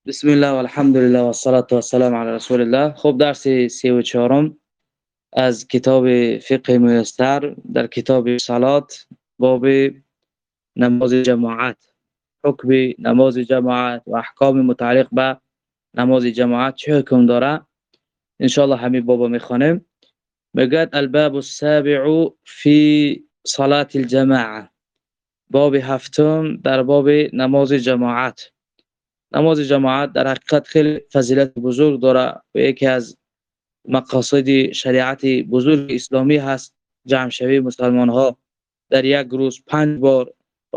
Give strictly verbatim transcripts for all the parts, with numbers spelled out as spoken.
بسم الله والحمد لله والصلاة والسلام على رسول الله. خب درس سی و چهارم از کتاب فقه میسر در کتاب صلات، باب نماز جماعت، حکم نماز جماعت و احکام متعلق به نماز جماعت چه حکم داره ان شاء الله همین باب میخوانیم. میگه الباب السابع فی صلاة الجماعه، باب هفتم در باب نماز جماعت. نماز جماعت در حقیقت خیلی فضیلت بزرگ داره و یکی از مقاصد شریعت بزرگ اسلامی هست. جمع شوی مسلمان ها در یک روز پنج بار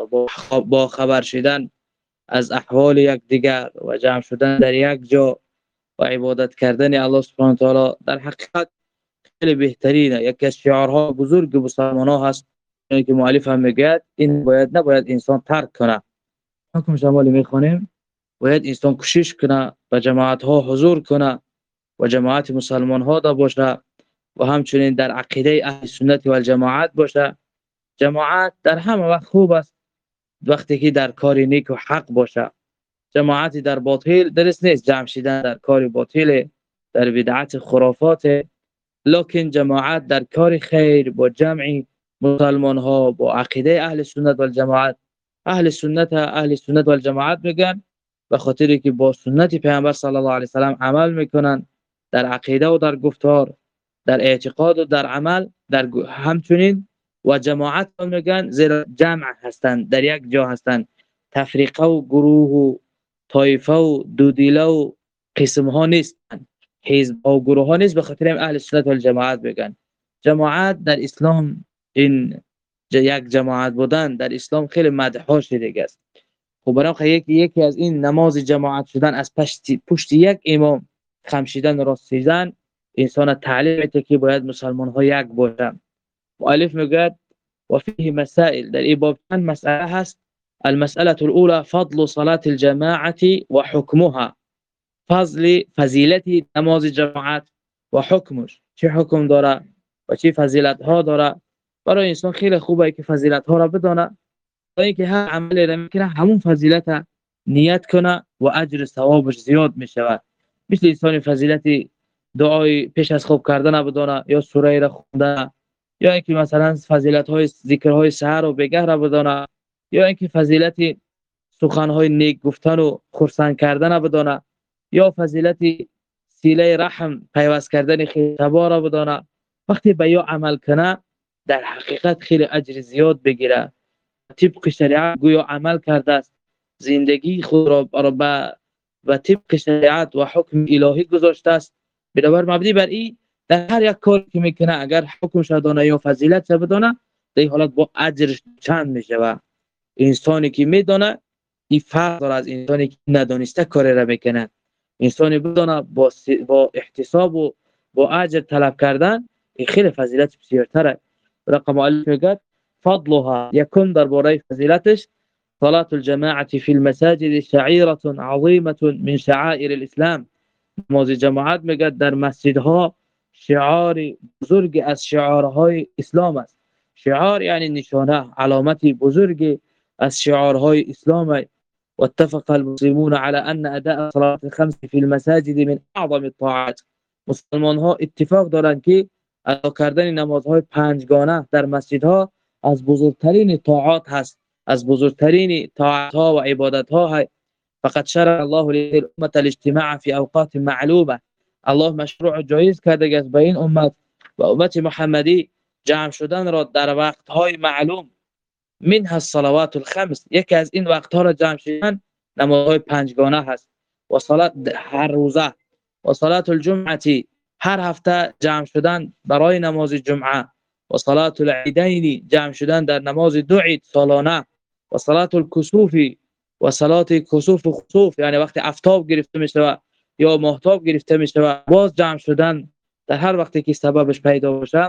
با خبر شدن از احوال یکدیگر و جمع شدن در یک جا و عبادت کردن الله سبحانه و تعالی در حقیقت خیلی بهترینه. یکی از شعارها بزرگ مسلمان ها هست که مؤلف هم میگه این باید نباید انسان ترک کنه. حکم شمالی میخوانیم باید انسان کوشش کنه و جماعت ها حضور کنه و جماعت مسلمان ها دا باشه و همچنین در عقیده اهل سنت و الجماعت باشه. جماعت در همه وقت خوب است وقتی که در کار نیک و حق باشه. جماعت در باطل درست نیست، جمع شدن در کار باطل، در بدعت خرافات. لکن جماعت در کار خیر با جمع مسلمان ها با عقیده اهل سنت و الجماعت. اهل سنت اهل سنت و الجماعت میگن به خاطری که با سنت پیامبر صلی الله علیه و سلم عمل میکنن در عقیده و در گفتار، در اعتقاد و در عمل، در همچنین و جماعت هم میگن زیر جمع هستند، در یک جا هستند. تفریقه و گروه و طایفه و دودیله و قسم ها نیستند، حزب و گروه ها نیست. به خاطر اهل سنت و الجماعت میگن جماعت در اسلام، این یک جماعت بودن در اسلام خیلی مدح شده است. خب برای یکی یکی از این نماز جماعت شدن از پشت پشت یک امام خمشیدن راستیدن انسان تعلیم میده که باید مسلمان ها یک باشن. مؤلف میگه و فيه مسائل، در این باب چند مسئله هست. المسألة الأولى فضل صلاة الجماعة و حکمها، فضل فضیلت نماز جماعت و حکمش، چه حکم داره و چه فضیلت ها داره. برای انسان خیلی خوبه که فضیلت ها را بدونه تا اینکه هر عملی را میکنه همون فضیلت نیت کنه و اجر ثوابش زیاد میشود. مثل انسان فضیلت دعای پیش از خواب کردن بدونه یا سوره را خوندن، یا اینکه مثلا فضیلت های ذکرهای سحر و بگه را بدونه، یا اینکه فضیلت سخن های نیک گفتن و خرسند کردن بدونه، یا فضیلت صله رحم پیوست کردن خطبا را بدونه. وقتی به یا عمل کنه در حقیقت خیلی اجر زیاد بگیره، طبق شریعت گویا عمل کرده است، زندگی خود را به و طبق شریعت و حکم الهی گذاشته است. بنابر مبنی بر این در هر یک کاری که میکنه اگر حکمش دانه یا فضیلت بدانه در این حالت با اجرش چند میشه. و انسانی که میدانه این فرق داره از انسانی که ندانسته کاری را میکنه. انسانی بدانه با, با احتساب و با اجر طلب کردن این خیلی فضیلت بسیارتره. رقم مؤلف میگه فضلها يكون درباره فضيلتش صلاة الجماعة في المساجد شعيرة عظيمة من شعائر الإسلام. نماز جماعت میگه در مسجدها شعار بزرگ از شعارهای اسلام است. شعار یعنی نشانه، علامت بزرگ از شعارهای اسلام. واتفق المسلمون على أن أداء صلاة الخمس في المساجد من أعظم الطاعات. مسلمان ها اتفاق دارند که ادا کردن نمازهای پنجگانه در مسجدها از بزرگترین طاعات هست، از بزرگترین طاعات ها و عبادت ها هست. فقط شرع الله للامه الاجتماع في اوقات معلومه. الله مشروع جایز کرده است به این امت و امت محمدی جمع شدن را در وقت های معلوم. منها الصلوات الخمس، یکی از این وقت ها را جمع شدن نمازهای پنجگانه هست. و صلات هر روزه، و صلات الجمعه، هر هفته جمع شدن برای نماز جمعه. و صلات العیدین، جمع شدن در نماز دو عید سالانه. و صلات الکسوف، و صلات کسوف و خسوف یعنی وقت آفتاب گرفته میشه یا ماهتاب گرفته میشه باز جمع شدن در هر وقتی که سببش پیدا باشه.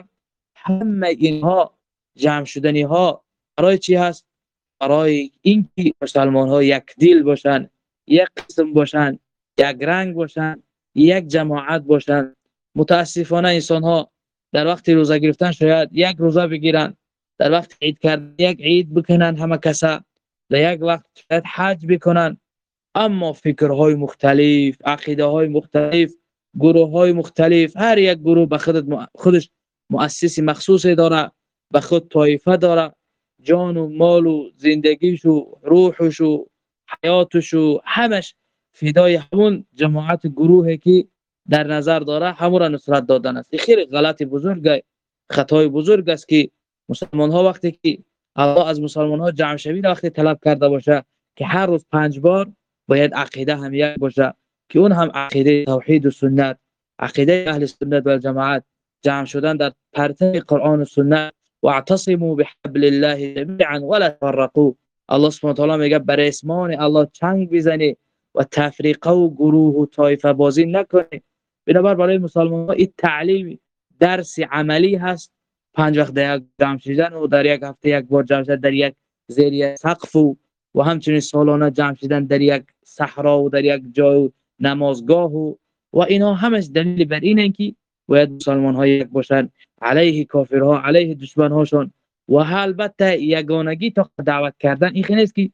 همه اینها جمع شدنی ها برای چی هست؟ برای اینکه مسلمان ها یک دل باشن، یک قسم باشن، یک رنگ باشن، یک جماعت باشن. متاسفانه انسان ها در وقت روزه گرفتن شاید یک روزه بگیرن، در وقت عید کردن یک عید بکنن همه کسا، در یک وقت شاید حج بکنن، اما فکرهای مختلف، عقیده های مختلف، گروه های مختلف، هر یک گروه به خودت خودش مؤسسی مخصوصی داره، به خود طایفه داره، جان و مال و زندگیش و روحش و حیاتش و همش فدای همون جماعت گروهی که در نظر داره همون را نصرت دادن است. خیلی غلط بزرگ است، خطای بزرگ است که مسلمان ها وقتی که الله از مسلمان ها جمع شوی وقتی طلب کرده باشه که هر روز پنج بار باید عقیده هم یک باشه که اون هم عقیده توحید و سنت، عقیده اهل سنت و جماعت، جمع شدن در پرتو قرآن و سنت. واعتصموا بحبل الله جميعا ولا تفرقوا. الله سبحانه و تعالی میگه بر اسمان الله چنگ بزنی و تفریقه و گروه و طایفه بازی نکنی. بنابر برای مسلمان ها این تعلیم درس عملی هست. پنج وقت در یک جمع شدن و در یک هفته یک بار جمع شدن در یک زیر یک سقف و و همچنین سالانه جمع شدن در یک صحرا و در یک جای نمازگاه و و اینا همش دلیل بر اینه که باید مسلمان ها یک باشن علیه کافرها، علیه دشمن هاشون. و البته یگانگی تا دعوت کردن این خیلی نیست که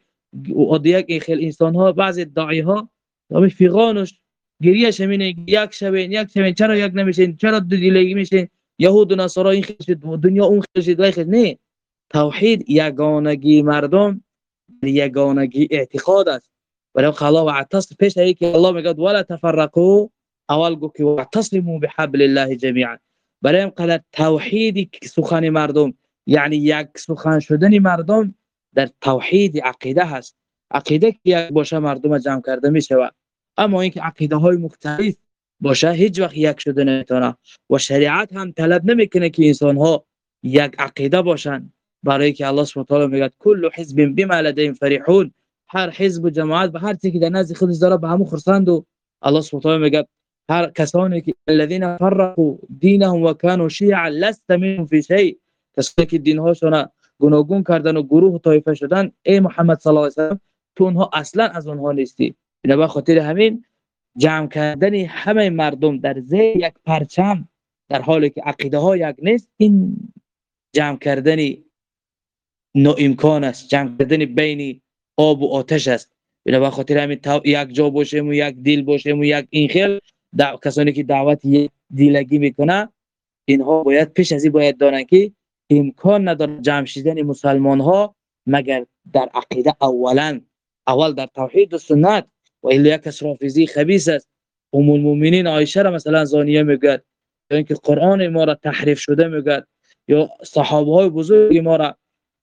یک این خیلی انسان ها بعضی داعی ها به فیغانش گریه شمینه یک شبین یک شبین چرا یک نمیشین، چرا دو دیلگی میشین، یهود و نصارا این خیلی شد دنیا اون خیلی شد خیلی. نه، توحید یگانگی مردم یگانگی اعتقاد است. ولی خلا و اعتصم پیش هایی که الله میگه ولا تفرقوا، اول گو که واعتصموا بحبل الله جميعا. برای اینقدر توحید سخن مردم یعنی یک سخن شدن مردم در توحید عقیده هست. عقیده که یک باشه مردم جمع کرده میشه. اما اینکه عقیده های مختلف باشه هیچ وقت یک شده نمیتونه. و شریعت هم طلب نمیکنه که انسان ها یک عقیده باشن، برای که الله سبحانه و تعالی میگه کل حزب بما لديهم فرحون. هر حزب و جماعت به هر چیزی که در نزد خودش داره به همون خرسند. و الله سبحانه و تعالی میگه هر کسانی که الذين فرقوا دينهم وكانوا شيعا لست منهم في شيء، کسانی که دینهاشون گوناگون کردن و گروه و طایفه شدن، ای محمد صلی الله علیه و سلم تو اونها اصلا از اونها نیستی. به خاطر همین جمع کردن همه مردم در زیر یک پرچم در حالی که عقیده ها یک نیست، این جمع کردن نو امکان است، جمع کردن بین آب و آتش است. به خاطر همین یک جا باشیم و یک دل باشیم و یک این خیل کسانی که دعوت یک دیلگی میکنه اینها باید پیش از این باید دانن که امکان نداره جمع شدن مسلمان ها مگر در عقیده اولا، اول در توحید و سنت. و الا یک کس رافضی خبیث است ام المؤمنین عایشه را مثلا زانیه میگه، یا اینکه قرآن ما را تحریف شده میگه، یا صحابه های بزرگ ما را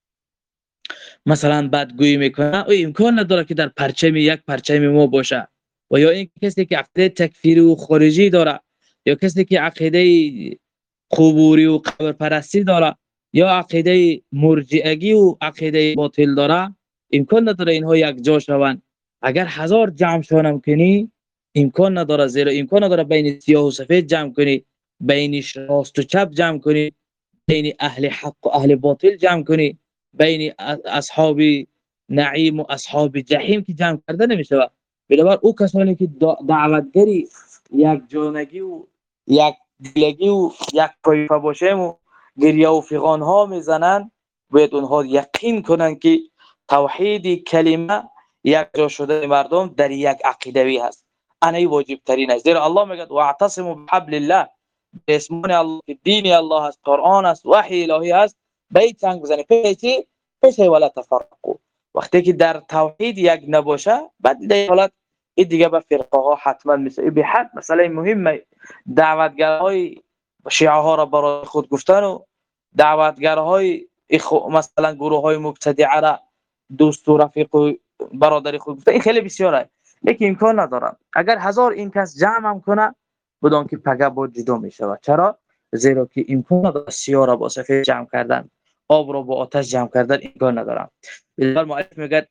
مثلا بدگویی میکنه، او امکان نداره که در پرچم یک پرچم ما باشه. و یا این کسی که عقیده تکفیری و خارجی داره، یا کسی که عقیده قبوری و قبر پرستی داره، یا عقیده مرجئگی و عقیده باطل داره، امکان نداره اینها یک جا شوند. اگر هزار جمع شونم کنی امکان نداره، زیرا امکان نداره بین سیاه و سفید جمع کنی، بین راست و چپ جمع کنی، بین اهل حق و اهل باطل جمع کنی، بین اصحاب نعیم و اصحاب جحیم که جمع کرده نمیشه. بنابر او کسانی که دعوتگری یک جانگی و یک دیلگی و یک طایفه باشیم و گریه و فیغان ها میزنن، باید اونها یقین کنن که توحید کلمه یک جا شده مردم در یک عقیدوی هست. اینه واجب ترین است. زیرا الله میگه واعتصموا بحبل الله، اسمان الله که دین الله است، قرآن است، وحی الهی است، بیت چنگ بزنی پیچی پیچی ولا تفرقوا. وقتی که در توحید یک نباشه بعد در حالت این دیگه به فرقه ها حتما میشه. به حد مثلا مهمه دعوتگرهای شیعه ها را برای خود گفتن و دعوتگرهای مثلا گروه های مبتدعه را دوست و رفیق و برادری خود گفتن، این خیلی بسیاره، لیکن امکان نداره. اگر هزار این کس جمع هم کنه بدون که پگه با جدا میشه. چرا؟ زیرا که امکان نداره سیاه را با سفید جمع کردن، آب را با آتش جمع کردن امکان نداره. بلکه مؤلف میگه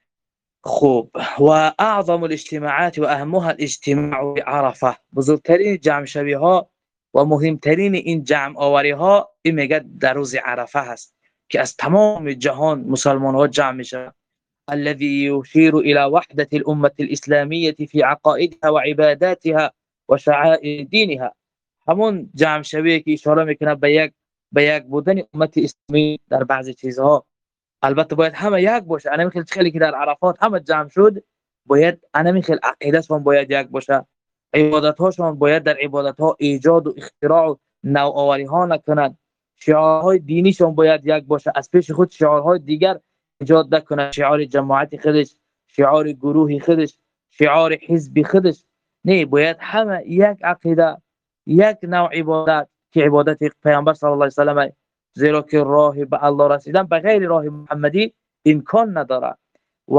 خوب و اعظم الاجتماعات و اهمها الاجتماع بعرفه، بزرگترین جمع شوی ها و مهمترین این جمع آوری ها این میگه در روز عرفه هست که از تمام جهان مسلمان ها جمع میشن. الذي يشير الى وحده الامه الاسلاميه في عقائدها وعباداتها وشعائر دينها. همون جمع شوی که اشاره میکنه به یک به یک بودن امت اسلامی در بعضی چیزها. البته باید همه یک باشه. انا میخوام خیلی که در عرفات همه جمع شد باید انمی خیل عقیدهشون باید یک باشه، عبادت هاشون باید در عبادت ها ایجاد و اختراع و نوآوری ها نکنند، شعارهای دینیشون باید یک باشه، از پیش خود شعارهای دیگر ایجاد نکنند، شعار جماعت خودش، شعار گروهی خودش، شعار حزبی خودش. نه، باید همه یک عقیده، یک نوع عبادت که عبادت پیامبر صلی الله علیه و سلم، زیرا که راه به الله رسیدن به غیر راه محمدی امکان نداره و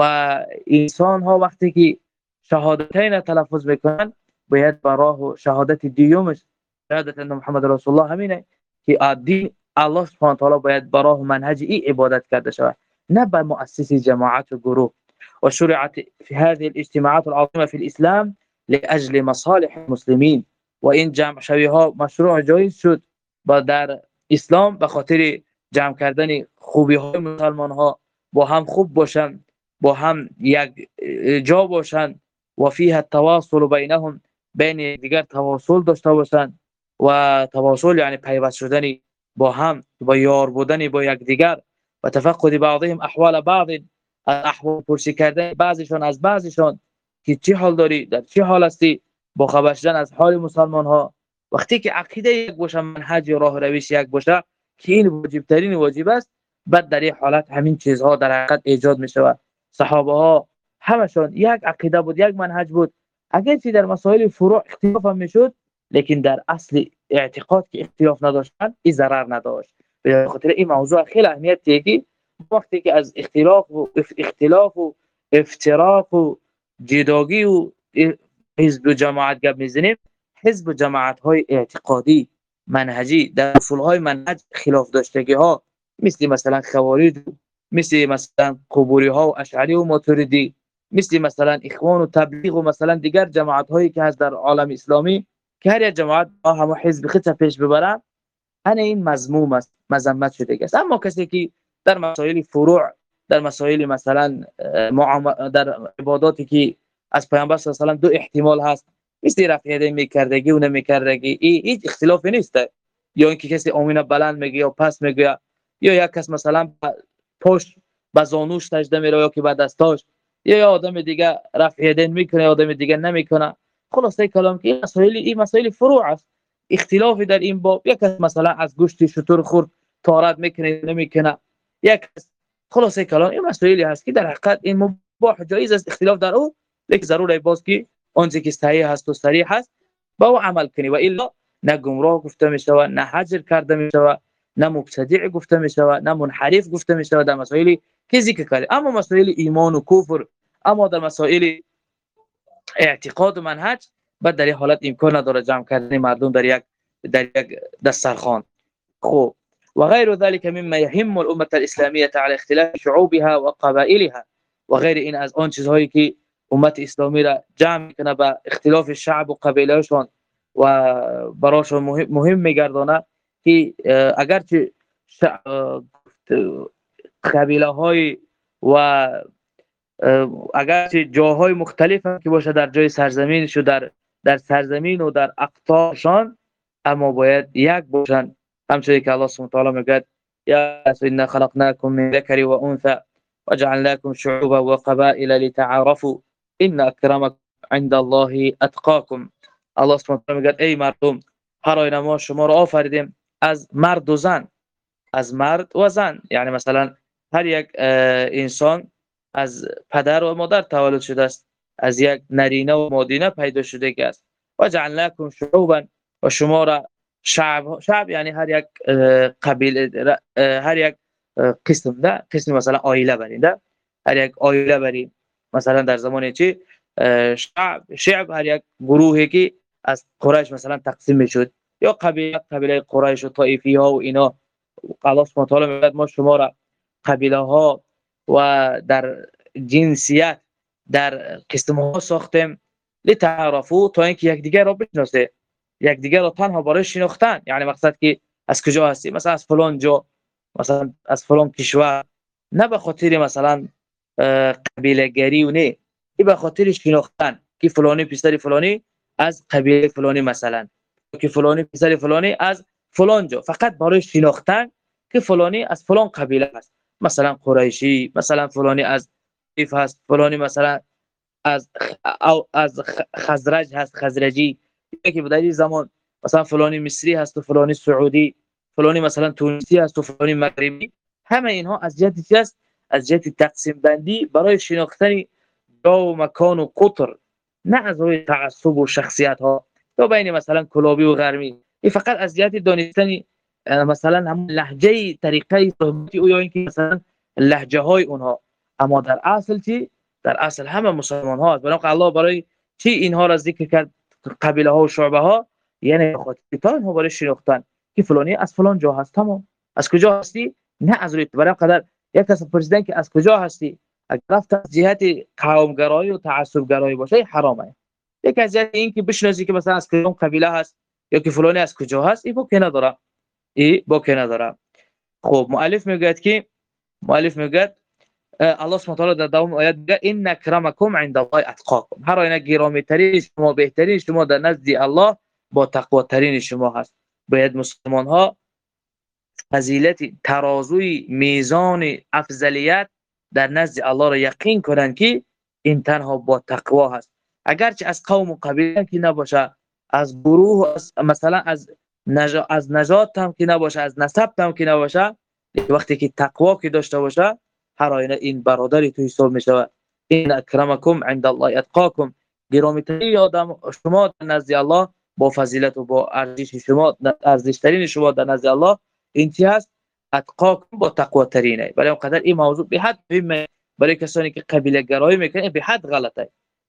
انسان ها وقتی که شهادتین تلفظ میکنن باید به راه و شهادت دیومش، شهادت ان محمد رسول الله، همینه که دین الله سبحانه و تعالی باید به راه و منهج این عبادت کرده شود، نه به مؤسس جماعت و گروه. و شرعت في هذه الاجتماعات العظيمه في الاسلام لاجل مصالح المسلمین، و این جمع شوی ها مشروع جایز شد با در اسلام به خاطر جمع کردن خوبی های مسلمان ها، با هم خوب باشن، با هم یک جا باشن و فیها التواصل بینهم، بین دیگر تواصل داشته باشن و تواصل یعنی پیوست شدن با هم و یار بودن با یک دیگر و تفقد بعضهم احوال بعض، احوال پرسی کردن بعضیشون از بعضیشون که چی حال داری، در چی حال هستی، با خبر شدن از حال مسلمان ها. وقتی که عقیده یک باشه، منهج و راه روش یک باشه که این واجب ترین واجب است، بعد در این حالت همین چیزها در حقیقت ایجاد می شود. صحابه ها همشون یک عقیده بود، یک منهج بود، اگر چی در مسائل فروع اختلاف هم میشد، لیکن در اصل اعتقاد که اختلاف نداشتن این ضرر نداشت. به خاطر این موضوع خیلی اهمیت دیگه، وقتی که از اختلاف و اختلاف و افتراق و جداگی و حزب و جماعت گپ میزنیم، حزب و جماعت های اعتقادی منهجی در اصول های منهج خلاف داشتگی ها، مثل مثلا خوارج، مثل مثلا قبوری ها و اشعری و ماتریدی، مثل مثلا اخوان و تبلیغ و مثلا دیگر جماعت هایی که هست در عالم اسلامی، که هر یک جماعت با هم حزب خودش پیش ببره، ان این مذموم است، مذمت شده است. اما کسی که در مسائل فروع، در مسائل مثلا در عباداتی که از پیامبر صلی الله علیه و سلم دو احتمال هست، مثل رفع یدین میکردگی و نمیکردگی، این هیچ اختلافی نیست، یا اینکه کسی آمین بلند میگه یا پس میگه، یا یک کس مثلا پشت به زانوش سجده میره یا که به دستاش، یا یا آدم دیگه رفع یدین میکنه، آدم دیگه نمیکنه. خلاصه کلام که این مسائل این مسائل فروع است، اختلافی در این باب. یک کس مثلا از گوشت شتر خورد طهارت میکنه نمیکنه، یک کس. خلاصه کلام این مسائلی هست که در حقیقت این مباح جایز است اختلاف در او، لیکن ضروره باز که آنچه که صحیح هست و صریح هست با او عمل کنی، و الا نه گمراه گفته میشود، نه حجر کرده میشود، نه مبتدع گفته میشود، نه منحرف گفته میشود در مسائلی که ذکر کرده. اما مسائل ایمان و کفر، اما در مسائل اعتقاد و منهج، بعد در این حالت امکان نداره جمع کردن مردم در یک در یک دسترخوان. خب و غیر ذلك مما يهم الامه الاسلاميه على اختلاف شعوبها وقبائلها، و غیر این از آن چیزهایی که امت اسلامی را جمع میکنه به اختلاف شعب و قبیلهشون و براشون مهم, مهم میگردانه، که اگرچه قبیله های و اگرچه جاهای مختلف هم که باشه در جای سرزمینش و در در سرزمین و در اقطارشان، اما باید یک باشن. همچنین که الله سبحانه و تعالی میگه یا انا خلقناكم من ذكر وانثى وجعلناكم شعوبا وقبائل لتعارفوا ان اکرمکم عند الله اتقاكم. الله سبحانه و تعالی میگه ای مردم، هر آینه ما شما را آفریدیم از مرد و زن، از مرد و زن، یعنی مثلا هر یک انسان از پدر و مادر تولد شده است، از یک نرینه و مادینه پیدا شده است. و جعلناکم شعوبا، و شما را شعب، شعب یعنی هر یک قبیله، هر یک قسم، ده قسم مثلا عائله برینده، هر یک عائله برین مثلا در زمان چی شعب، شعب هر یک گروهی که از قریش مثلا تقسیم میشد، یا قبیله قبیله قریش و طائفی ها و اینا. الله سبحانه و تعالی میگه ما شما را قبیله ها و در جنسیت در قسم ها ساختیم لتعارفوا، تا اینکه یکدیگر را بشناسه، یکدیگر را تنها برای شناختن، یعنی مقصد که از کجا هستی، مثلا از فلان جا، مثلا از فلان کشور، نه به خاطر مثلا قبیله گری و نه، این به خاطر شناختن که فلانی پسر فلانی از قبیله فلانی، مثلا که فلانی پسر فلانی از فلان جا، فقط برای شناختن که فلانی از فلان قبیله است، مثلا قریشی، مثلا فلانی از طائف هست، فلانی مثلا از او از خزرج هست، خزرجی، یکی در این زمان مثلا فلانی مصری هست و فلانی سعودی، فلانی مثلا تونسی هست و فلانی مغربی. همه اینها از جهت چی است؟ از جهت تقسیم بندی برای شناختن جا و مکان و قطر، نه از روی تعصب و شخصیت ها یا بین مثلا کلابی و غربی. این فقط از جهت دانستن مثلا هم لهجه طریقه صحبتی او یا اینکه مثلا لهجه های اونها. اما در اصل چی؟ در اصل همه مسلمان ها است. برای الله برای چی اینها را ذکر کرد، قبیله ها و شعبه ها؟ یعنی خاطر تا اینها برای شناختن که فلانی از فلان جا هست. تمام. از کجا هستی؟ نه از روی برای قدر یک کس پرسیدن که از کجا هستی، اگر رفت از جهت قومگرایی و تعصب گرایی باشه حرامه. یک از جهت این که بشناسی که مثلا از کدوم قبیله هست یا که فلانی از کجا هست، این باکی نداره، این باکی نداره. خب مؤلف میگه که مؤلف میگه الله سبحانه و تعالی در دوام آیات میگه ان اکرمکم عند الله اتقاکم، هر آینه گرامی ترین شما، بهترین شما در نزد الله با تقوا ترین شما هست. باید مسلمان ها فضیلت ترازوی میزان افضلیت در نزد الله را یقین کنند که این تنها با تقوا هست. اگرچه از قوم و قبیله که نباشه، از گروه از مثلا از نجات از نجات هم که نباشه، از نسب هم که نباشه، وقتی که تقوا که داشته باشه، هر آینه این برادری تو حساب میشه. این اکرمکم عند الله اتقاکم، گرامی ترین آدم شما در نزد الله با فضیلت و با ارزش شما، ارزش ترین شما در نزد الله این چی هست؟ اتقاکم، با تقوا ترینه. برای اون قدر این موضوع به حد مهمه برای کسانی که قبیله گرایی میکنن، به حد غلطه.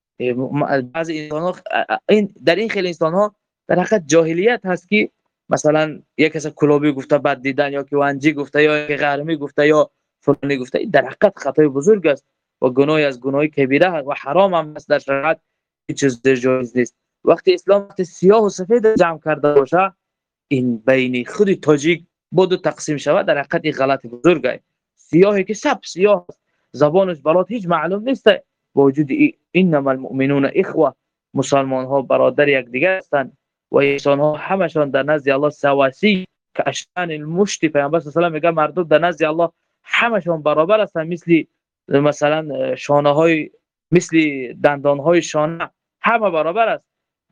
بعضی انسان این در این خیلی انسان ها در حقیقت جاهلیت هست که مثلا یک کس کلابی گفته بد دیدن، یا که وانجی گفته، یا که غرمی گفته، یا فلانی گفته. این در حقیقت خطای بزرگ است و گناهی از گناهی کبیره و حرام هم است. در شریعت هیچ چیز جایز نیست. وقتی اسلام وقتی سیاه و سفید جمع کرده باشه، این بین خود تاجیک بود تقسیم شود، در حقیقت این غلط بزرگ است. سیاهی که سب سیاه است، زبانش برات هیچ معلوم نیست، با وجود انما المؤمنون اخوه، مسلمان ها برادر یکدیگر هستند و انسان ها همشان در نزد الله سواسی که اشان المشت. پیامبر صلی الله علیه و میگه مردم در نزد الله همشان برابر هستند، مثل مثلا شانه های، مثل دندان های شانه، همه برابر است.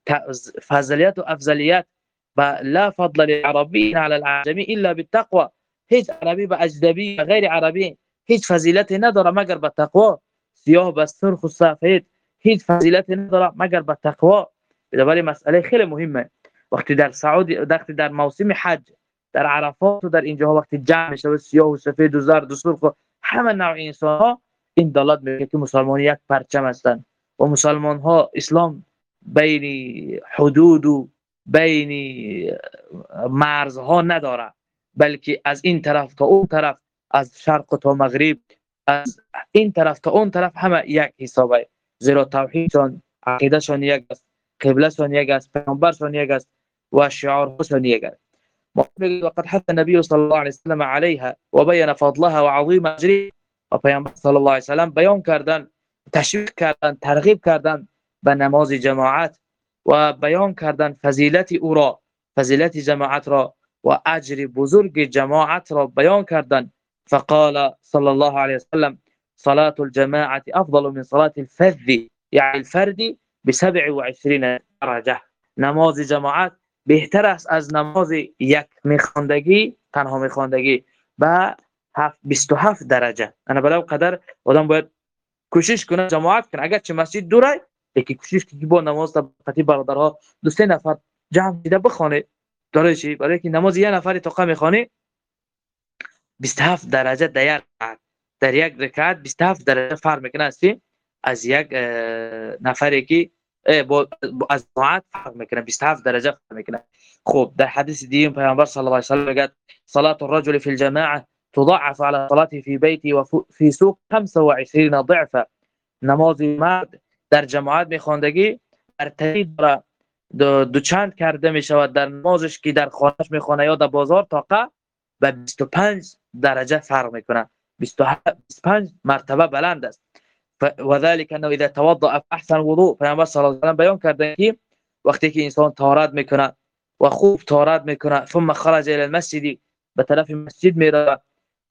فضیلت و افضلیت و لا فضل للعربی على العجمی الا بالتقوى، هیچ عربی به اجنبی و غیر عربی هیچ فضیلتی نداره مگر به تقوا. سیاه به سرخ و سفید هیچ فضیلتی نداره مگر به تقوا. بنابراین مسئله خیلی مهمه. وقتی در سعودی، وقتی در موسم حج، در عرفات و در اینجاها وقتی جمع میشه سیاه و سفید و زرد و سرخ و همه نوع انسان ها، این دلالت میکنه که مسلمان یک پرچم هستند و مسلمان ها اسلام بین حدود و بین مرزها نداره، بلکه از این طرف تا اون طرف، از شرق تا مغرب، از این طرف تا اون طرف همه یک حسابه. زیرا توحیدشان، عقیدهشان یک است، قبلهشان یک است، پیامبرشان یک است و شعارشان یک است. وقد حث النبي صلى الله عليه وسلم عليها وبين فضلها وعظيم اجرها. و پیامبر صلی الله علیه و سلم بیان کردن، تشویق کردن، ترغیب کردن به نماز جماعت و بیان کردن فضیلت او را، فضیلت جماعت را و اجر بزرگ جماعت را بیان کردن. فقال صلى الله عليه وسلم صلاة الجماعة أفضل من صلاة الفذ، يعني الفرد ب سبع و عشرين درجة. نماز جماعت بهتر است از نماز یک میخواندگی، تنها میخواندگی، به بیست و هفت درجه. انا بلا قدر آدم باید کوشش کنه جماعت کنه، اگر چه مسجد دوره، لیکن کوشش کنه با نماز طبقاتی برادرها دو سه نفر جمع دیده بخونه. داره چی؟ برای که نماز یک نفری طاقه میخونه بیست و هفت درجه در یک رکعت، در یک رکعت بیست و هفت درجه فرق میکنه است از یک نفری که از جماعت فرق میکنه، بیست و هفت درجه فرق میکنه. خب در حدیث دیگه پیامبر صلی الله علیه و سلم میگه صلاة الرجل في الجماعه تضاعف على صلاته في بيته وفي سوق خمسة وعشرين ضعفا. نماز مرد در جماعت میخواندگی برتری داره، دو, دو چند کرده میشود در نمازش که در خانهش میخونه یا در بازار طاقه و بیست و پنج درجه فرق میکنه، بیست و پنج مرتبه بلند است. و ذلك انه اذا توضأ احسن وضوء. پیامبر صلی الله علیه و سلم بیان کرده که وقتی که انسان طهارت میکنه و خوب طهارت میکنه ثم خرج الى المسجد، به طرف مسجد میره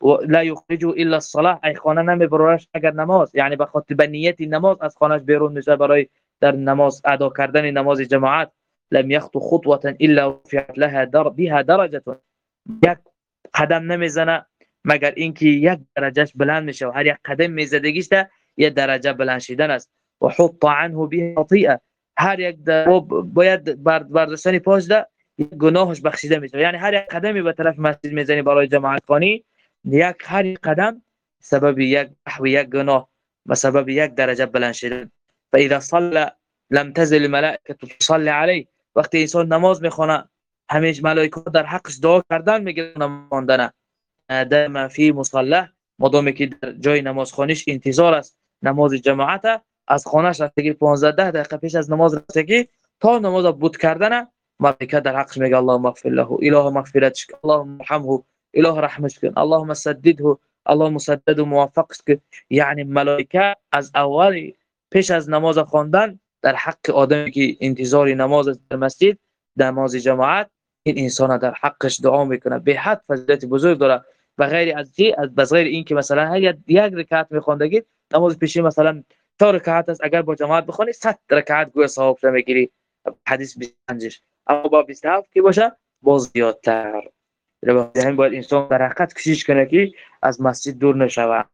و لا یخرجه الا الصلاه، ای خانه نمیبرش اگر نماز، یعنی به خاطر به نیت نماز از خانهش بیرون میشه برای در نماز ادا کردن نماز جماعت. لم يخطو خطوه الا رفعت لها در بها درجه، یک قدم نمیزنه مگر اینکه یک درجهش بلند میشه و هر یک قدم میزدگیش ده یک درجه بلند شدن است. و حط عنه به خطیئه، هر یک باید برداشتن پاش ده یک گناهش بخشیده میشه. یعنی هر یک قدمی به طرف مسجد میزنی برای جماعت خانی، یک هر یک قدم سبب یک نحو یک گناه و سبب یک درجه بلند شدن. فاذا صلى لم تزل الملائکه تصلي عليه، وقتی انسان نماز میخونه همیشه ملائکه در حقش دعا کردن میگن ماندن. دائما فی مصلح، مادامی که در جای نمازخوانیش انتظار است نماز جماعت، از خانهش رفتگی پانزده دقیقه پیش از نماز رفتگی تا نماز بود کردن، ملائکه در حقش میگه اللهم اغفر له، اله مغفرتش کن، اللهم ارحمه، اله رحمش کن، اللهم سدده، اللهم سدد و موفقش کن. یعنی ملائکه از اول پیش از نماز خواندن در حق آدمی که انتظار نماز در مسجد نماز جماعت، این انسان در حقش دعا میکنه. به حد فضیلت بزرگ داره و غیر از چی، از بس غیر این که مثلا هر یک رکعت میخوندگی نماز پیشی مثلا چهار رکعت است، اگر با جماعت بخونی صد رکعت گویا ثواب میگیری، حدیث بیست و پنج. اما با بیست و هفت که باشه باز زیادتر. همین باید انسان در حقیقت کوشش کنه که از مسجد دور نشود.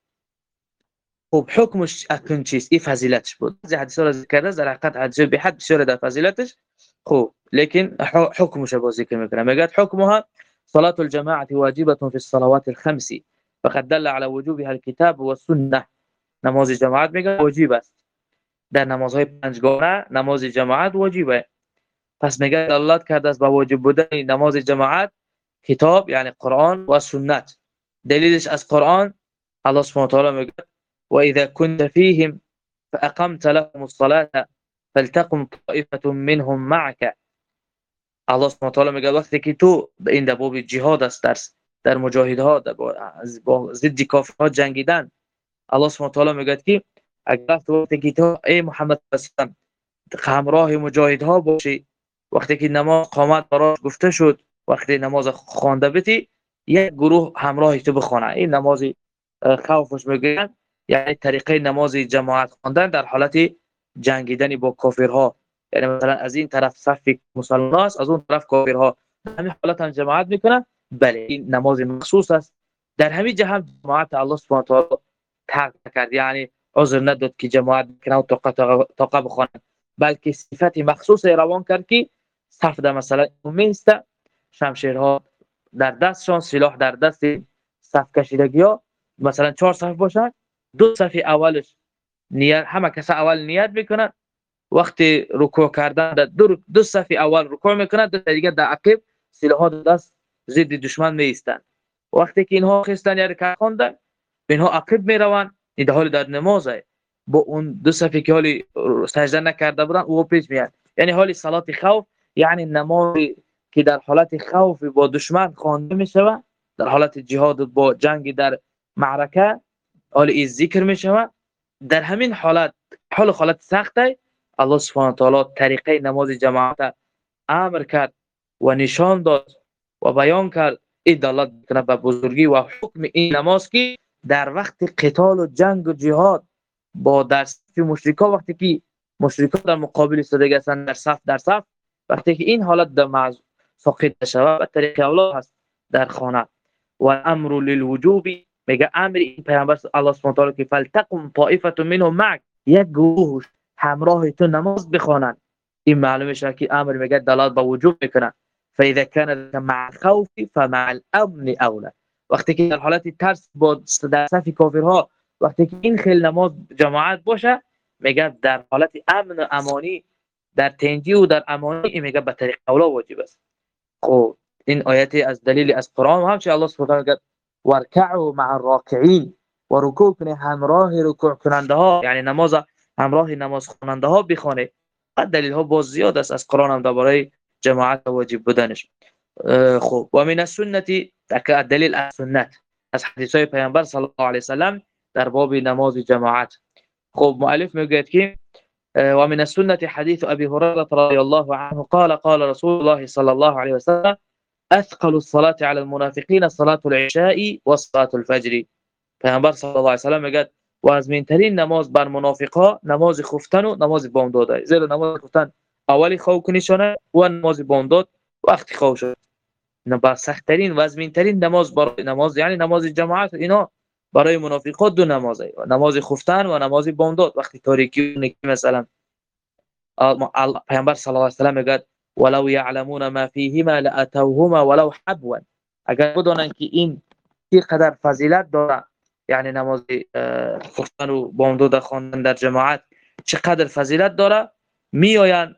خب حکمش اکنون چیست؟ این فضیلتش بود. از حدیث ها را ذکر کرده، در حقیقت حدیث به حد بسیار در فضیلتش. خب لیکن حکمش رو ذکر میکنه، میگه حکمها صلاة الجماعة واجبة في الصلوات الخمس فقد دل على وجوبها الكتاب والسنة. نماز جماعت میگه واجب است، در نمازهای پنجگانه نماز جماعت واجبه. پس میگه دلالت کرده است به واجب بودن نماز جماعت کتاب یعنی قرآن و سنت. دلیلش از قرآن الله سبحانه و تعالی میگه و اذا كنت فيهم فاقمت لهم الصلاة فلتقم طائفة منهم معك. الله سبحانه و تعالی میگه وقتی که تو این در باب جهاد است، در در مجاهدها با ضد کافرها جنگیدن، الله سبحانه و تعالی میگه که اگر وقتی که تو ای محمد صلی الله علیه و سلم همراه مجاهدها باشی، وقتی که نماز قامت براش گفته شد، وقتی نماز خوانده بتی یک گروه همراه تو بخونه، این نماز خوفش میگن، یعنی طریقه نماز جماعت خواندن در حالت جنگیدن با کافرها. یعنی مثلا از این طرف صف مسلمان است، از اون طرف کافرها، همین حالت هم جماعت میکنن. بله این نماز مخصوص است. در همین جهت جماعت الله سبحانه و تعالی ترک کرد، یعنی عذر نداد که جماعت کنه و طاقه بخونه، بلکه صفت مخصوص روان کرد که صف در مثلا میست، شمشیرها در دستشان، سلاح در دست، صف کشیدگی ها مثلا چهار صف باشن، دو صف اولش نیت، همه کس اول نیت میکنن، وقتی رکوع کردن دو, دو صف اول رکوع میکنن، دو دیگه در عقب سلاح در دست ضد دشمن میستن. وقتی که اینها خستن یا رکعت خواندن اینها عقب میرون، این در حال در نمازه، با اون دو صفی که حالی سجده نکرده بودن او پیش میاد. یعنی حالی صلات خوف، یعنی نمازی که در حالت خوف با دشمن خوانده میشوه، در حالت جهاد با جنگ در معرکه حالی این ذکر میشوه، در همین حالت حال حالت سخته الله سبحانه و تعالی طریقه نماز جماعت امر کرد و نشان داد و بیان کرد. این دلالت میکنه به بزرگی و حکم این نماز که در وقت قتال و جنگ و جهاد با در صف مشرکا، وقتی که مشرکا در مقابل ایستاده هستند در صف در صف، وقتی که این حالت در معز فقید شود به طریق الله هست در خانه. و امر للوجوب، میگه امر این پیامبر الله سبحانه و تعالی که فلتقم طائفه منهم معك، یک گروه همراه تو نماز بخوانند. این معلومه شد که امر میگه دلالت به وجوب میکنه. فاذا كان مع الخوف فمع الامن اولى، وقتی که در حالت ترس با در صف کافرها، وقتی که این خیل نماز جماعت باشه، میگه در حالت امن و امانی، در تنجی و در امانی، این میگه به طریق اولا واجب است. خب این آیه از دلیل از قرآن هم چه الله سبحانه و تعالی گفت ورکعوا مع الراکعین، و رکوع کنه همراه رکوع کننده ها، یعنی نماز همراه نماز خواننده ها بخونه. دلیل ها باز زیاد است از قرآن هم درباره جماعت واجب بودنش. خب و من السنت، دلیل از سنت از حدیث های پیامبر صلی الله علیه و سلم در باب نماز جماعت. خب مؤلف میگه که و من السنة حديث أبي هريرة رضي الله عنه قال قال رسول الله صلى الله عليه وسلم اثقل الصلاة على المنافقین صلاة العشاء و صلاة الفجر. پیامبر صلی الله علیه و سلم میگه وازمین ترین نماز بر منافقا نماز خفتن و نماز بامداد است، زیرا نماز خفتن اولی خواب کنیشانه و نماز بامداد وقتی خواب شد. نه با سخت ترین و وازمین ترین نماز برای نماز یعنی نماز جماعت اینا برای منافقا دو نماز است، نماز خفتن و نماز بامداد وقتی تاریکی مثلا. پیامبر صلی الله علیه و سلم میگه ولو يعلمون ما فيهما لاتوهما ولو حبوا. اگر بدونن که این چقدر فضیلت داره، یعنی نماز خفتن و بامداد خواندن در جماعت چقدر فضیلت داره، میآیند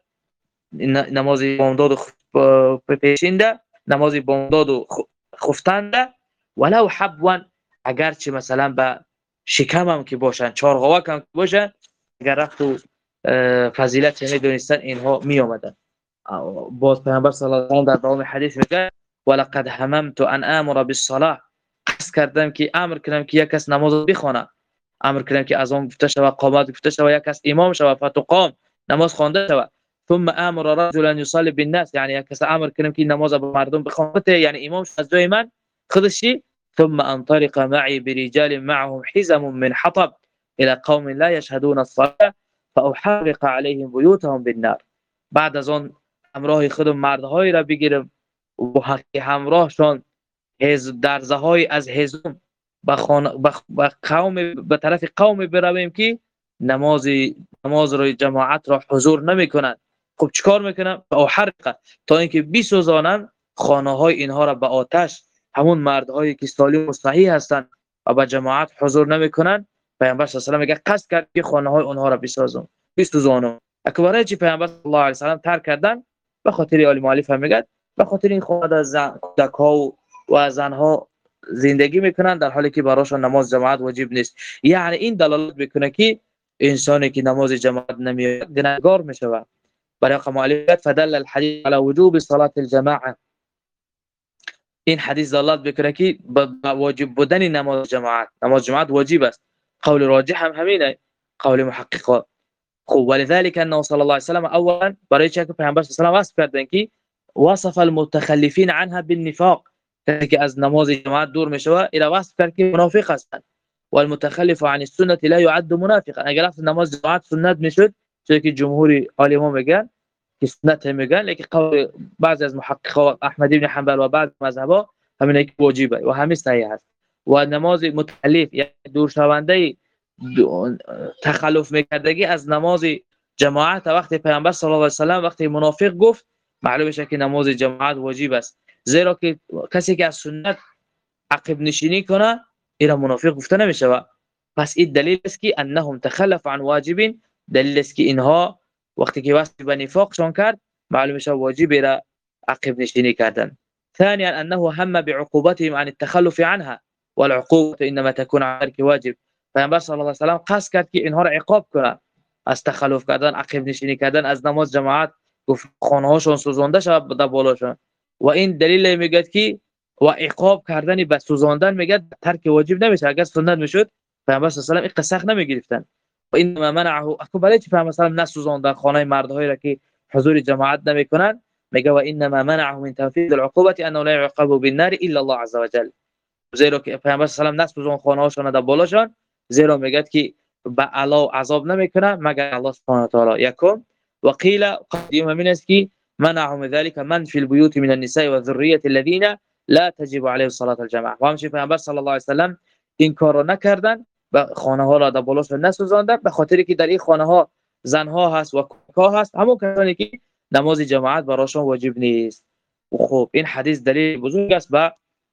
نماز بامداد پیشینده، نماز بامداد و خفتن ولو حبوا، اگرچه مثلا به شکم هم که باشن، چارغاوک هم که باشن، اگر رفت و فضیلت میدونستن اینها می آمدن. باز پیامبر صلی الله علیه و سلم در دوام حدیث میگه ولقد هممت ان امر بالصلاه، قصد کردم که امر کنم که یک کس نماز بخونه، امر کنم که اذان گفته شود، قامت گفته شود، یک کس امام شود، فتقام نماز خوانده شود. ثم امر رجلا يصلي بالناس، یعنی یک کس امر کنم که نماز به مردم بخونه، یعنی امام از جای من خودشی. ثم انطلق معي برجال معهم حزم من حطب الى قوم لا يشهدون الصلاه فاحرق عليهم بيوتهم بالنار. بعد از آن همراه خودم مردهایی را بگیرم و حقی همراهشان درزه های از هزم به قوم به طرف قوم برویم که نماز نماز رو جماعت را حضور نمیکنند. خب چیکار میکنم؟ احرق، تا اینکه بسوزانم خانه های اینها را به آتش، همون مردهایی که سالم و صحیح هستند و به جماعت حضور نمیکنند. پیامبر صلی الله علیه و آله میگه قصد کرد که خانه های اونها را بسازم بسوزانم. اکبره چی پیامبر صلی الله علیه و سلم ترک کردن به خاطر علی مؤلف میگه به خاطر این خود زن کودک‌ها و و زنها زندگی میکنن در حالی که براشون نماز جماعت واجب نیست. یعنی این دلالت میکنه که انسانی که نماز جماعت نمیاد گناهگار میشه. برای مؤلف فدل الحديث على وجوب صلاه الجماعه، این حدیث دلالت میکنه که واجب بودن نماز جماعت، نماز جماعت واجب است. قول راجح هم همینه، قول محققا. خب ولذلك انه صلی الله علیه و سلم اولا برای چه که پیامبر صلی الله علیه و سلم وصف کردن که وصف المتخلفین عنها بالنفاق، که از نماز جماعت دور میشوه الى وصف کرد که منافق هستند. والمتخلف عن السنه لا يعد منافقا، اگر نماز جماعت سنت میشد، چون که جمهور عالمان میگن که سنت میگن، لیکن قول بعضی از محققا احمد ابن حنبل و بعض مذهبا همین که واجبه و همین صحیح است. و نماز متخلف یعنی دور شونده تخلف میکردگی از نماز جماعت وقتی پیامبر صلی الله علیه و سلم وقتی منافق گفت، معلومه که نماز جماعت واجب است، زیرا که کسی که از سنت عقب نشینی کنه اینا منافق گفته نمیشه. پس این دلیل است که انهم تخلف عن واجب، دلیل است که اینها وقتی که واسه به نفاقشون کرد معلومه شه واجب را عقب نشینی کردن. ثانيا انه هم بعقوبتهم عن التخلف عنها، والعقوبه انما تكون على واجب. پیامبر صلی الله علیه و سلم قصد کرد که اینها را عقاب کنه از تخلف کردن، عقب نشینی کردن از نماز جماعت، گفت خانه هاشون سوزانده شد به بالاشون. و این دلیل میگه که و عقاب کردن به سوزاندن میگه ترک واجب نمیشه. اگر سنت میشد پیامبر صلی الله علیه و سلم اقتصاخ نمیگرفتن. و انما منعه اکبر چه پیامبر صلی الله علیه و سلم نسوزاندن خانه مردهایی را که حضور جماعت نمیکنن، میگه و انما منعه من تنفيذ العقوبه انه لا يعاقب بالنار الا الله عز وجل، زیرا که پیامبر صلی الله علیه و سلم نسوزان خانه هاشون در بالاشون، زیرا میگه که به علا عذاب نمیکنه مگر الله سبحانه و تعالی. یکم وقیل قدیم من است که منعهم ذلك من في البيوت من النساء والذريه الذين لا تجب عليه صلاه الجماعه. و همچنین پیامبر صلی الله علیه و سلم این کارو نکردن، به خانه ها را در بالاشون نسوزاندن به خاطری که در این خانه ها زن ها هست و کوکا هست، همون کسانی که نماز جماعت براشون واجب نیست. خب این حدیث دلیل بزرگ است به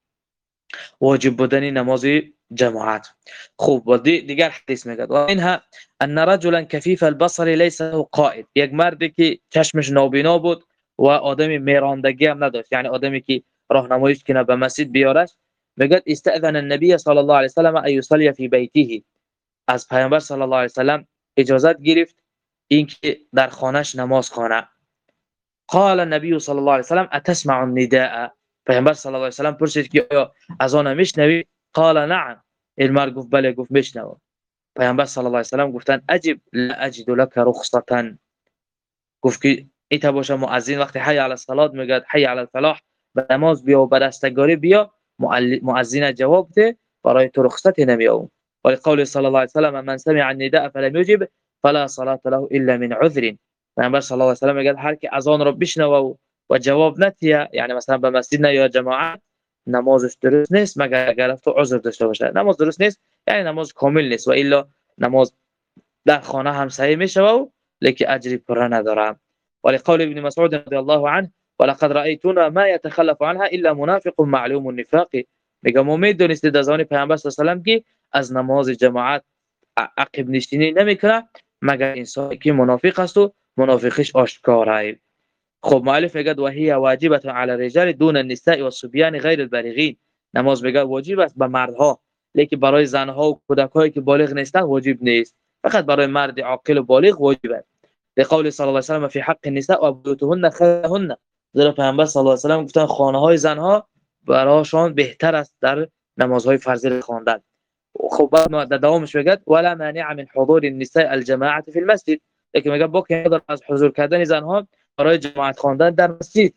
واجب بودن نماز جماعت. خوب و دیگر حدیث میگه و اینها ان رجلا کفیف البصر ليس له قائد، یک مردی که چشمش نابینا بود و آدمی میراندگی هم نداشت، یعنی آدمی که راهنماییش کنه به مسجد بیارش، میگه استاذن النبي صلی الله علیه و سلم ان يصلي في بيته، از پیامبر صلی الله علیه و سلم اجازت گرفت اینکه در خانهش نماز خوانه. قال النبي صلی الله علیه و سلم اتسمع النداء، پیامبر صلی الله علیه و سلم پرسید که آیا اذان میشنوی؟ قال نعم، این مرد گفت بله، گفت میشنوم. پیامبر صلی الله علیه و سلم گفتن اجب لا اجد لك رخصه، گفت که ایتا باشه مؤذن وقتی حی علی الصلاه میگه حی علی الفلاح به نماز بیا و به رستگاری بیا، مؤذن جواب ده برای تو رخصت نمیاوم. ولی قول صلی الله علیه و سلم من سمع النداء فلم یجب فلا صلاة له الا من عذر. پیامبر صلی الله علیه و سلم میگه هر کی اذان رو بشنوه و جواب ندهه، یعنی مثلا به مسجد نه یا جماعت، نمازش درست نیست مگر اگر تو عذر داشته باشه. نماز درست نیست یعنی نماز کامل نیست، و الا نماز در خانه هم صحیح میشه و لیکن اجری پر نداره. ولی قول ابن مسعود رضی الله عنه ولقد رأيتنا ما يتخلف عنها الا منافق معلوم النفاق. میگه ما میدونستید از آن پیامبر صلی الله علیه و سلم که از نماز جماعت عقب نشینی نمیکنه مگر انسانی که منافق است و منافقیش آشکاره. خب مؤلف میگه و هي واجبه على الرجال دون النساء والصبيان غير البالغين. نماز میگه واجب است به مردها لیکن برای زنها و کودکایی که بالغ نیستند واجب نیست، فقط برای مرد عاقل و بالغ واجب است. به قول صلی الله علیه و سلم فی حق النساء و بیوتهن خیرهن. زیرا پیامبر صلی الله علیه و سلم گفتن خانه های زنها برایشان بهتر است در نمازهای فرضی خواندن. خب بعد ما در دوامش میگه ولا مانع من حضور النساء الجماعه فی المسجد. لیکن میگه با که از حضور کردن زنها برای جماعت خواندن در مسجد،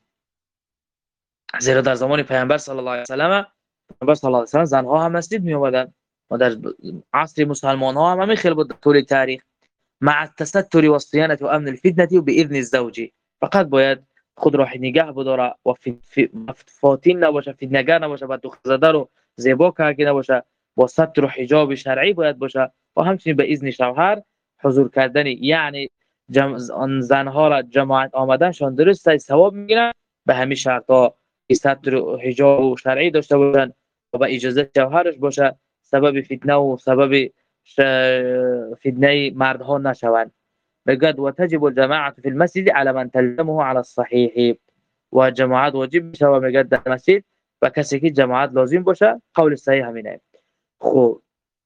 زیرا در زمان پیامبر صلی الله علیه و سلم پیامبر صلی الله علیه و سلم زنها هم مسجد می اومدن و در عصر مسلمان ها هم همین خیلی بود طول تاریخ. مع التستر والصيانه وامن الفتنه باذن الزوج. فقط باید خود را نگه بداره و فاتین نباشه، فتنه‌گر نباشه، بعد دختر زده رو زیبا کارگی نباشه، با ستر و حجاب شرعی باید باشه و همچنین به اذن شوهر حضور کردنی، یعنی زنها را جماعت آمدنشان درست ثواب میگیرن به همین شرط ها ستر و حجاب و شرعی داشته باشن و با اجازه شوهرش باشه، سبب فتنه و سبب فتنه مردها نشوند. بجد وتجب الجماعه في المسجد على من تلزمه على الصحيح. و جماعت واجب میشه و میگه در مسجد و کسی که جماعت لازم باشه، قول صحیح همینه. خب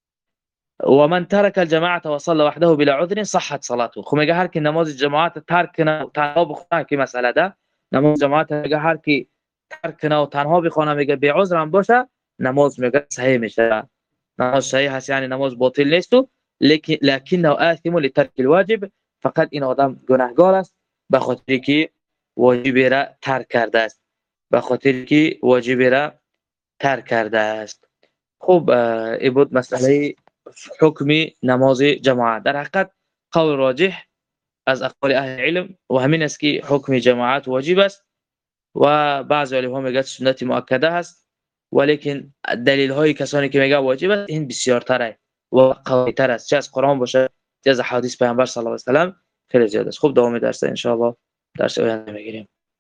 ومن ترك الجماعه وصلى وحده بلا عذر صحت صلاته. خب میگه هر کی نماز جماعت ترک کنه و تنها بخونه، که مسئله ده نماز جماعت میگه هر کی ترک کنه و تنها بخونه میگه بی عذر هم باشه، نماز میگه صحیح میشه، نماز صحیح هست، یعنی نماز باطل نیست، لیکن لکنه آثم لترک الواجب. فقط این آدم گناهگار است به خاطر که واجب را ترک کرده است، به خاطر که واجب را ترک کرده است. خب این بود مسئله حکم نماز جماعت. در حقیقت قول راجح از اقوال اهل علم و همین است که حکم جماعت واجب است و بعضی علما میگن سنت مؤکده است، ولیکن دلیل های کسانی که میگن واجب است این بسیار تره و قوی تر است، چه از قرآن باشه چه از حدیث پیامبر صلی الله علیه و سلم خیلی زیاد است. خب دوام درس ان شاء الله درس آینده میگیریم.